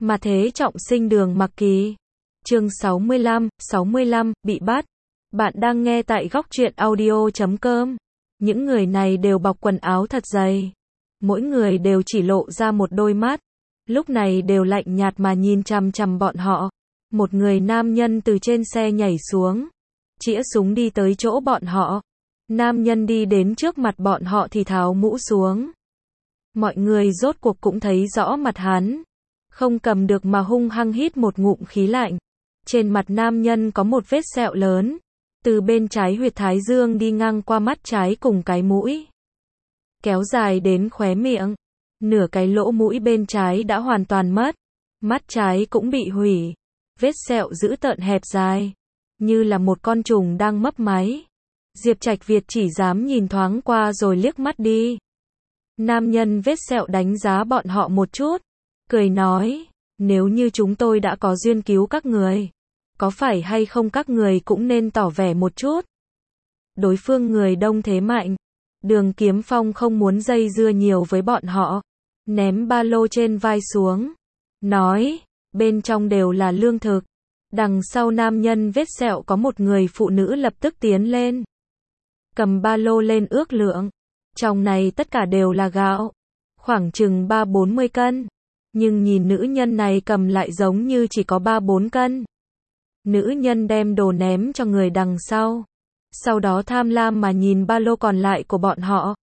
Mà thế trọng sinh Đường Mặc Kỳ. Chương 65, bị bắt. Bạn đang nghe tại góc truyện audio.com. Những người này đều bọc quần áo thật dày. Mỗi người đều chỉ lộ ra một đôi mắt. Lúc này đều lạnh nhạt mà nhìn chằm chằm bọn họ. Một người nam nhân từ trên xe nhảy xuống. Chĩa súng đi tới chỗ bọn họ. Nam nhân đi đến trước mặt bọn họ thì tháo mũ xuống. Mọi người rốt cuộc cũng thấy rõ mặt hắn. Không cầm được mà hung hăng hít một ngụm khí lạnh. Trên mặt nam nhân có một vết sẹo lớn. Từ bên trái huyệt thái dương đi ngang qua mắt trái cùng cái mũi. Kéo dài đến khóe miệng. Nửa cái lỗ mũi bên trái đã hoàn toàn mất. Mắt trái cũng bị hủy. Vết sẹo dữ tợn hẹp dài. Như là một con trùng đang mấp máy. Diệp Trạch Việt chỉ dám nhìn thoáng qua rồi liếc mắt đi. Nam nhân vết sẹo đánh giá bọn họ một chút. Cười nói, nếu như chúng tôi đã có duyên cứu các người, có phải hay không các người cũng nên tỏ vẻ một chút. Đối phương người đông thế mạnh. Đường Kiếm Phong không muốn dây dưa nhiều với bọn họ. Ném ba lô trên vai xuống. Nói, bên trong đều là lương thực. Đằng sau nam nhân vết sẹo có một người phụ nữ lập tức tiến lên. Cầm ba lô lên ước lượng. Trong này tất cả đều là gạo. Khoảng chừng 3-40 cân. Nhưng nhìn nữ nhân này cầm lại giống như chỉ có 3-4 cân. Nữ nhân đem đồ ném cho người đằng sau. Sau đó tham lam mà nhìn ba lô còn lại của bọn họ.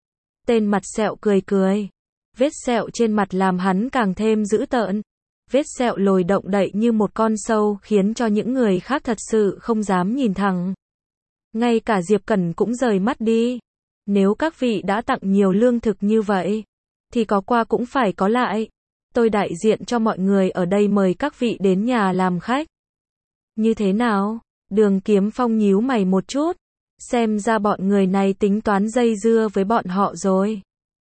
Tên mặt sẹo cười cười. Vết sẹo trên mặt làm hắn càng thêm dữ tợn. Vết sẹo lồi động đậy như một con sâu khiến cho những người khác thật sự không dám nhìn thẳng. Ngay cả Diệp Cẩn cũng rời mắt đi. Nếu các vị đã tặng nhiều lương thực như vậy, thì có qua cũng phải có lại. Tôi đại diện cho mọi người ở đây mời các vị đến nhà làm khách. Như thế nào? Đường Kiếm Phong nhíu mày một chút. Xem ra bọn người này tính toán dây dưa với bọn họ rồi.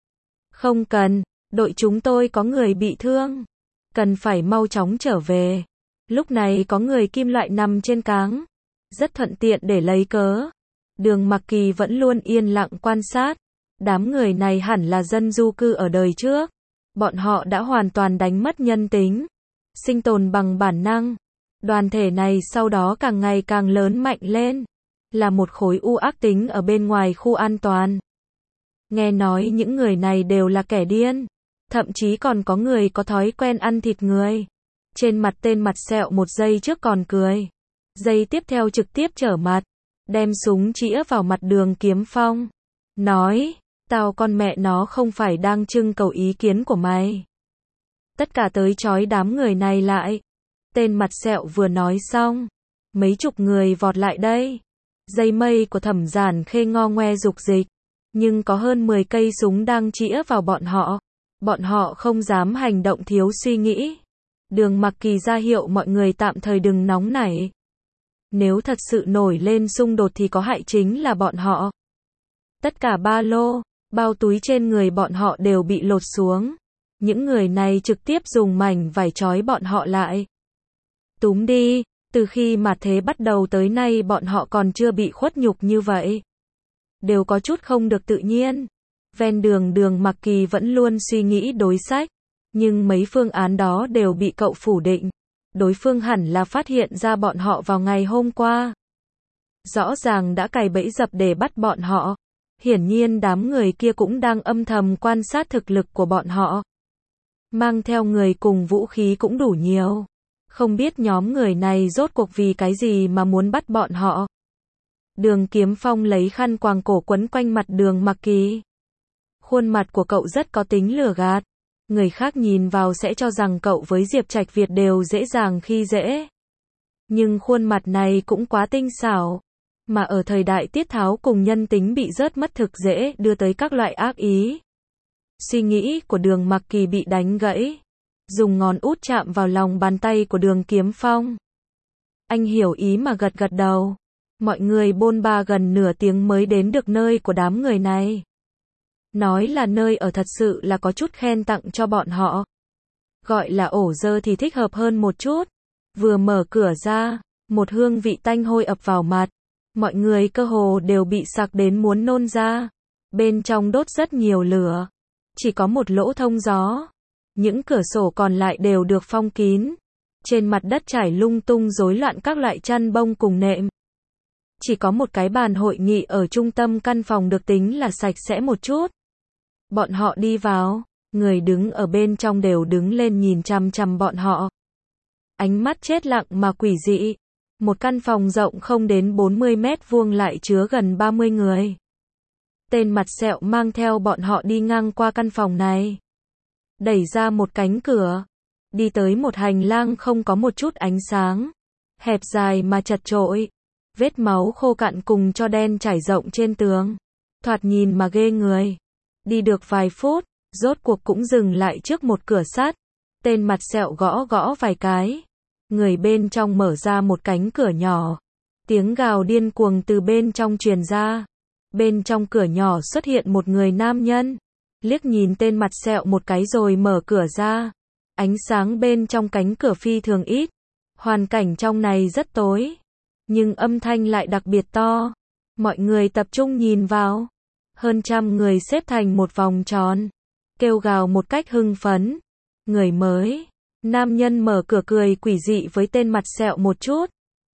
Không cần, đội chúng tôi có người bị thương. Cần phải mau chóng trở về. Lúc này có người kim loại nằm trên cáng. Rất thuận tiện để lấy cớ. Đường Mặc Kỳ vẫn luôn yên lặng quan sát. Đám người này hẳn là dân du cư ở đời trước. Bọn họ đã hoàn toàn đánh mất nhân tính. Sinh tồn bằng bản năng. Đoàn thể này sau đó càng ngày càng lớn mạnh lên. Là một khối u ác tính ở bên ngoài khu an toàn. Nghe nói những người này đều là kẻ điên. Thậm chí còn có người có thói quen ăn thịt người. Trên mặt tên mặt sẹo một giây trước còn cười. Giây tiếp theo trực tiếp trở mặt. Đem súng chĩa vào mặt Đường Kiếm Phong. Nói, tao con mẹ nó không phải đang trưng cầu ý kiến của mày. Tất cả tới trói đám người này lại. Tên mặt sẹo vừa nói xong. Mấy chục người vọt lại đây. Dây mây của Thẩm Giản Khê ngo ngoe dục dịch. Nhưng có hơn 10 cây súng đang chĩa vào bọn họ. Bọn họ không dám hành động thiếu suy nghĩ. Đường Mặc Kỳ ra hiệu mọi người tạm thời đừng nóng nảy. Nếu thật sự nổi lên xung đột thì có hại chính là bọn họ. Tất cả ba lô, bao túi trên người bọn họ đều bị lột xuống. Những người này trực tiếp dùng mảnh vải trói bọn họ lại. Túm đi, từ khi mà thế bắt đầu tới nay bọn họ còn chưa bị khuất nhục như vậy. Đều có chút không được tự nhiên. Ven đường Đường Mặc Kỳ vẫn luôn suy nghĩ đối sách. Nhưng mấy phương án đó đều bị cậu phủ định. Đối phương hẳn là phát hiện ra bọn họ vào ngày hôm qua. Rõ ràng đã cài bẫy dập để bắt bọn họ. Hiển nhiên đám người kia cũng đang âm thầm quan sát thực lực của bọn họ. Mang theo người cùng vũ khí cũng đủ nhiều. Không biết nhóm người này rốt cuộc vì cái gì mà muốn bắt bọn họ. Đường Kiếm Phong lấy khăn quàng cổ quấn quanh mặt Đường Mặc Kỳ. Khuôn mặt của cậu rất có tính lừa gạt. Người khác nhìn vào sẽ cho rằng cậu với Diệp Trạch Việt đều dễ dàng khi dễ. Nhưng khuôn mặt này cũng quá tinh xảo. Mà ở thời đại tiết tháo cùng nhân tính bị rớt mất thực dễ đưa tới các loại ác ý. Suy nghĩ của Đường Mặc Kỳ bị đánh gãy. Dùng ngón út chạm vào lòng bàn tay của Đường Kiếm Phong. Anh hiểu ý mà gật gật đầu. Mọi người bôn ba gần nửa tiếng mới đến được nơi của đám người này. Nói là nơi ở thật sự là có chút khen tặng cho bọn họ. Gọi là ổ dơ thì thích hợp hơn một chút. Vừa mở cửa ra, một hương vị tanh hôi ập vào mặt. Mọi người cơ hồ đều bị sặc đến muốn nôn ra. Bên trong đốt rất nhiều lửa. Chỉ có một lỗ thông gió. Những cửa sổ còn lại đều được phong kín. Trên mặt đất trải lung tung rối loạn các loại chăn bông cùng nệm. Chỉ có một cái bàn hội nghị ở trung tâm căn phòng được tính là sạch sẽ một chút. Bọn họ đi vào, người đứng ở bên trong đều đứng lên nhìn chằm chằm bọn họ. Ánh mắt chết lặng mà quỷ dị. Một căn phòng rộng không đến 40 mét vuông lại chứa gần 30 người. Tên mặt sẹo mang theo bọn họ đi ngang qua căn phòng này. Đẩy ra một cánh cửa. Đi tới một hành lang không có một chút ánh sáng. Hẹp dài mà chật chội. Vết máu khô cạn cùng tro đen trải rộng trên tường. Thoạt nhìn mà ghê người. Đi được vài phút, rốt cuộc cũng dừng lại trước một cửa sắt. Tên mặt sẹo gõ gõ vài cái. Người bên trong mở ra một cánh cửa nhỏ. Tiếng gào điên cuồng từ bên trong truyền ra. Bên trong cửa nhỏ xuất hiện một người nam nhân. Liếc nhìn tên mặt sẹo một cái rồi mở cửa ra. Ánh sáng bên trong cánh cửa phi thường ít. Hoàn cảnh trong này rất tối. Nhưng âm thanh lại đặc biệt to. Mọi người tập trung nhìn vào. Hơn 100 người xếp thành một vòng tròn. Kêu gào một cách hưng phấn. Người mới. Nam nhân mở cửa cười quỷ dị với tên mặt sẹo một chút.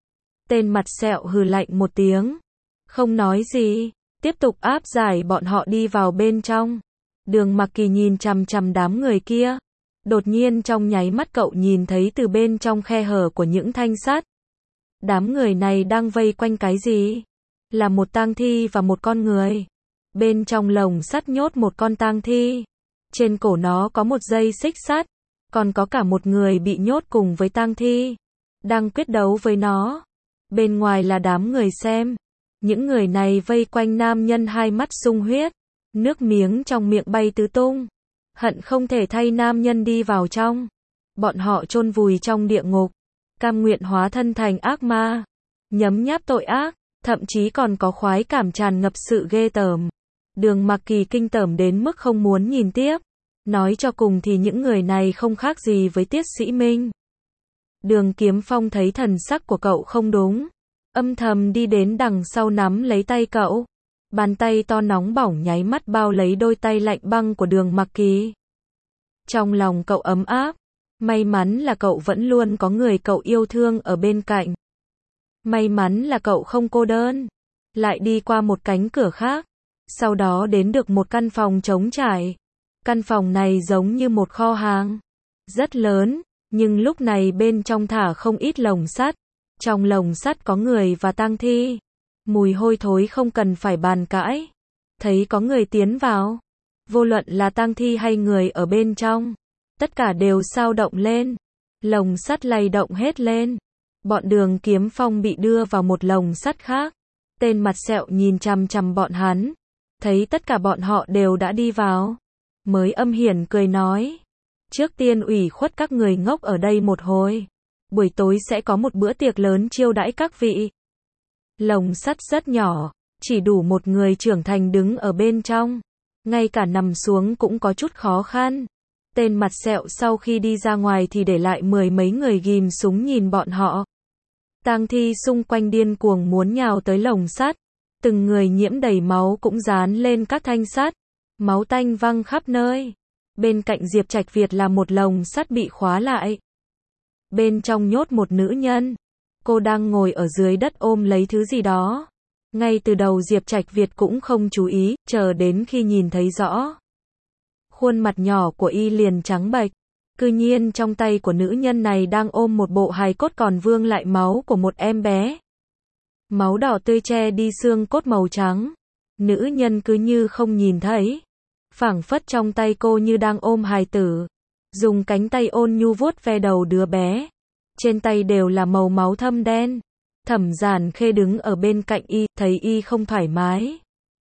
Tên mặt sẹo hừ lạnh một tiếng. Không nói gì. Tiếp tục áp giải bọn họ đi vào bên trong. Đường Mặc Kỳ nhìn chằm chằm đám người kia. Đột nhiên trong nháy mắt cậu nhìn thấy từ bên trong khe hở của những thanh sắt. Đám người này đang vây quanh cái gì? Là một tang thi và một con người. Bên trong lồng sắt nhốt một con tang thi. Trên cổ nó có một dây xích sắt. Còn có cả một người bị nhốt cùng với tang thi. Đang quyết đấu với nó. Bên ngoài là đám người xem. Những người này vây quanh nam nhân hai mắt sung huyết. Nước miếng trong miệng bay tứ tung. Hận không thể thay nam nhân đi vào trong. Bọn họ chôn vùi trong địa ngục. Cam nguyện hóa thân thành ác ma. Nhấm nháp tội ác. Thậm chí còn có khoái cảm tràn ngập sự ghê tởm. Đường Mặc Kỳ kinh tởm đến mức không muốn nhìn tiếp. Nói cho cùng thì những người này không khác gì với Tiết Sĩ Minh. Đường Kiếm Phong thấy thần sắc của cậu không đúng. Âm thầm đi đến đằng sau nắm lấy tay cậu. Bàn tay to nóng bỏng nháy mắt bao lấy đôi tay lạnh băng của Đường Mặc Kỳ. Trong lòng cậu ấm áp. May mắn là cậu vẫn luôn có người cậu yêu thương ở bên cạnh. May mắn là cậu không cô đơn. Lại đi qua một cánh cửa khác. Sau đó đến được một căn phòng trống trải. Căn phòng này giống như một kho hàng. Rất lớn, nhưng lúc này bên trong thả không ít lồng sắt. Trong lồng sắt có người và tang thi. Mùi hôi thối không cần phải bàn cãi. Thấy có người tiến vào. Vô luận là tang thi hay người ở bên trong. Tất cả đều xao động lên. Lồng sắt lay động hết lên. Bọn Đường Kiếm Phong bị đưa vào một lồng sắt khác. Tên mặt sẹo nhìn chằm chằm bọn hắn. Thấy tất cả bọn họ đều đã đi vào. Mới âm hiểm cười nói. Trước tiên ủy khuất các người ngốc ở đây một hồi. Buổi tối sẽ có một bữa tiệc lớn chiêu đãi các vị. Lồng sắt rất nhỏ. Chỉ đủ một người trưởng thành đứng ở bên trong. Ngay cả nằm xuống cũng có chút khó khăn. Tên mặt sẹo sau khi đi ra ngoài thì để lại 10 mấy người ghim súng nhìn bọn họ. Tang thi xung quanh điên cuồng muốn nhào tới lồng sắt. Từng người nhiễm đầy máu cũng dán lên các thanh sắt. Máu tanh văng khắp nơi. Bên cạnh Diệp Trạch Việt là một lồng sắt bị khóa lại. Bên trong nhốt một nữ nhân. Cô đang ngồi ở dưới đất ôm lấy thứ gì đó. Ngay từ đầu Diệp Trạch Việt cũng không chú ý, chờ đến khi nhìn thấy rõ. Khuôn mặt nhỏ của y liền trắng bệch. Cư nhiên trong tay của nữ nhân này đang ôm một bộ hài cốt còn vương lại máu của một em bé. Máu đỏ tươi che đi xương cốt màu trắng. Nữ nhân cứ như không nhìn thấy. Phảng phất trong tay cô như đang ôm hài tử. Dùng cánh tay ôn nhu vuốt ve đầu đứa bé. Trên tay đều là màu máu thâm đen. Thẩm Giản Khê đứng ở bên cạnh y, thấy y không thoải mái.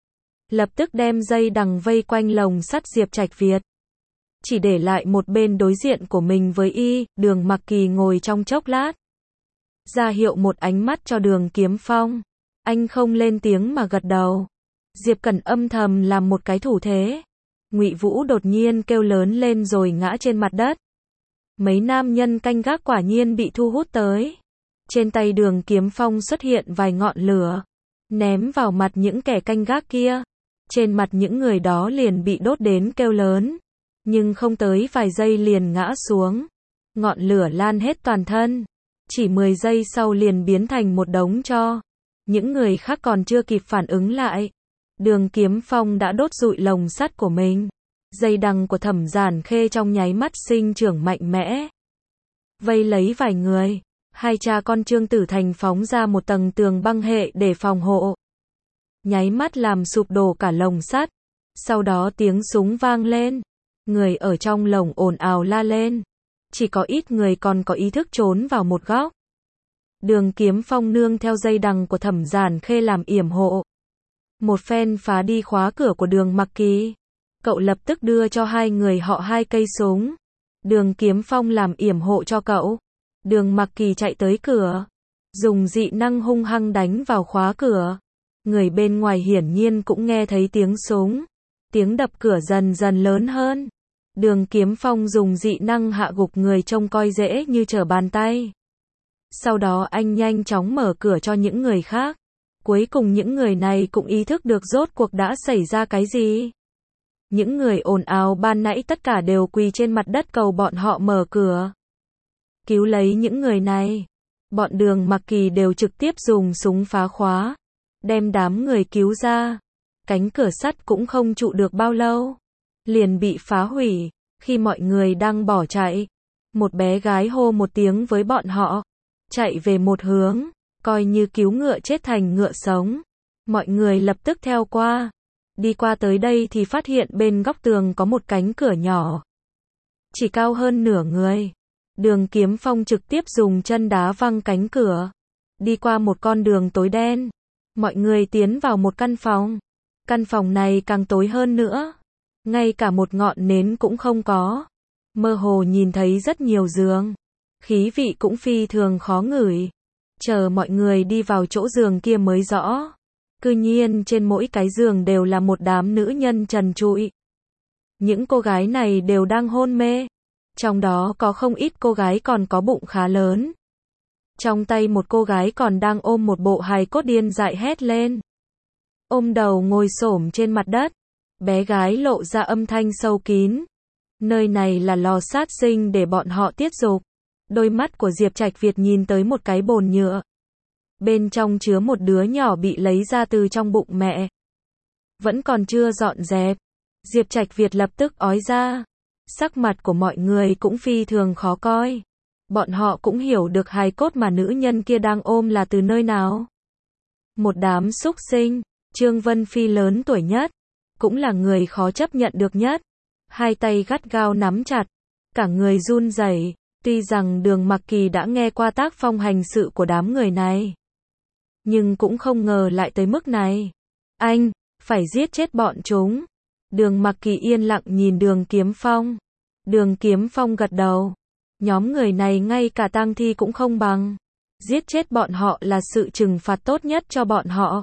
Lập tức đem dây đằng vây quanh lồng sắt Diệp Trạch Việt. Chỉ để lại một bên đối diện của mình với y, Đường Mặc Kỳ ngồi trong chốc lát. Ra hiệu một ánh mắt cho Đường Kiếm Phong. Anh không lên tiếng mà gật đầu. Diệp Cẩn âm thầm làm một cái thủ thế. Ngụy Vũ đột nhiên kêu lớn lên rồi ngã trên mặt đất. Mấy nam nhân canh gác quả nhiên bị thu hút tới. Trên tay Đường Kiếm Phong xuất hiện vài ngọn lửa. Ném vào mặt những kẻ canh gác kia. Trên mặt những người đó liền bị đốt đến kêu lớn. nhưng không tới vài giây liền ngã xuống. Ngọn lửa lan hết toàn thân. Chỉ 10 giây sau liền biến thành một đống tro. Những người khác còn chưa kịp phản ứng lại. Đường Kiếm Phong đã đốt rụi lồng sắt của mình. Dây đằng của Thẩm Giản Khê trong nháy mắt sinh trưởng mạnh mẽ. Vây lấy vài người. Hai cha con Trương Tử Thành phóng ra một tầng tường băng hệ để phòng hộ. Nháy mắt làm sụp đổ cả lồng sắt. Sau đó tiếng súng vang lên. Người ở trong lồng ồn ào la lên. Chỉ có ít người còn có ý thức trốn vào một góc. Đường Kiếm Phong nương theo dây đằng của Thẩm Giản Khê làm yểm hộ. Một phen phá đi khóa cửa của Đường Mặc Kỳ. Cậu lập tức đưa cho hai người họ 2 cây súng. Đường Kiếm Phong làm yểm hộ cho cậu. Đường Mặc Kỳ chạy tới cửa. Dùng dị năng hung hăng đánh vào khóa cửa. Người bên ngoài hiển nhiên cũng nghe thấy tiếng súng. Tiếng đập cửa dần dần lớn hơn. Đường Kiếm Phong dùng dị năng hạ gục người trông coi dễ như trở bàn tay. Sau đó anh nhanh chóng mở cửa cho những người khác. Cuối cùng những người này cũng ý thức được rốt cuộc đã xảy ra cái gì. Những người ồn ào ban nãy tất cả đều quỳ trên mặt đất cầu bọn họ mở cửa. Cứu lấy những người này. Bọn Đường Mặc Kỳ đều trực tiếp dùng súng phá khóa. Đem đám người cứu ra. Cánh cửa sắt cũng không trụ được bao lâu. Liền bị phá hủy. Khi mọi người đang bỏ chạy. Một bé gái hô một tiếng với bọn họ. Chạy về một hướng. Coi như cứu ngựa chết thành ngựa sống. Mọi người lập tức theo qua. Đi qua tới đây thì phát hiện bên góc tường có một cánh cửa nhỏ. Chỉ cao hơn nửa người. Đường Kiếm Phong trực tiếp dùng chân đá văng cánh cửa. Đi qua một con đường tối đen. Mọi người tiến vào một căn phòng. Căn phòng này càng tối hơn nữa. Ngay cả một ngọn nến cũng không có. Mơ hồ nhìn thấy rất nhiều giường. Khí vị cũng phi thường khó ngửi. Chờ mọi người đi vào chỗ giường kia mới rõ. Cư nhiên trên mỗi cái giường đều là một đám nữ nhân trần trụi. Những cô gái này đều đang hôn mê. Trong đó có không ít cô gái còn có bụng khá lớn. Trong tay một cô gái còn đang ôm một bộ hài cốt điên dại hét lên. Ôm đầu ngồi xổm trên mặt đất. Bé gái lộ ra âm thanh sâu kín. Nơi này là lò sát sinh để bọn họ tiết dục. Đôi mắt của Diệp Trạch Việt nhìn tới một cái bồn nhựa. Bên trong chứa một đứa nhỏ bị lấy ra từ trong bụng mẹ. Vẫn còn chưa dọn dẹp. Diệp Trạch Việt lập tức ói ra. Sắc mặt của mọi người cũng phi thường khó coi. Bọn họ cũng hiểu được hài cốt mà nữ nhân kia đang ôm là từ nơi nào. Một đám súc sinh. Trương Vân Phi lớn tuổi nhất. Cũng là người khó chấp nhận được nhất. Hai tay gắt gao nắm chặt. Cả người run rẩy. Tuy rằng Đường Mặc Kỳ đã nghe qua tác phong hành sự của đám người này. Nhưng cũng không ngờ lại tới mức này. Anh, phải giết chết bọn chúng. Đường Mặc Kỳ yên lặng nhìn Đường Kiếm Phong. Đường Kiếm Phong gật đầu. Nhóm người này ngay cả tang thi cũng không bằng. Giết chết bọn họ là sự trừng phạt tốt nhất cho bọn họ.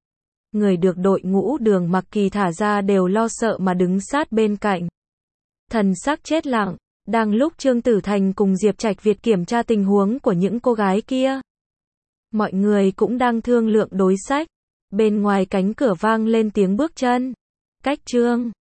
Người được đội ngũ Đường Mặc Kỳ thả ra đều lo sợ mà đứng sát bên cạnh. Thần sắc chết lặng. Đang lúc Trương Tử Thành cùng Diệp Trạch Việt kiểm tra tình huống của những cô gái kia. Mọi người cũng đang thương lượng đối sách. Bên ngoài cánh cửa vang lên tiếng bước chân. Cách Trương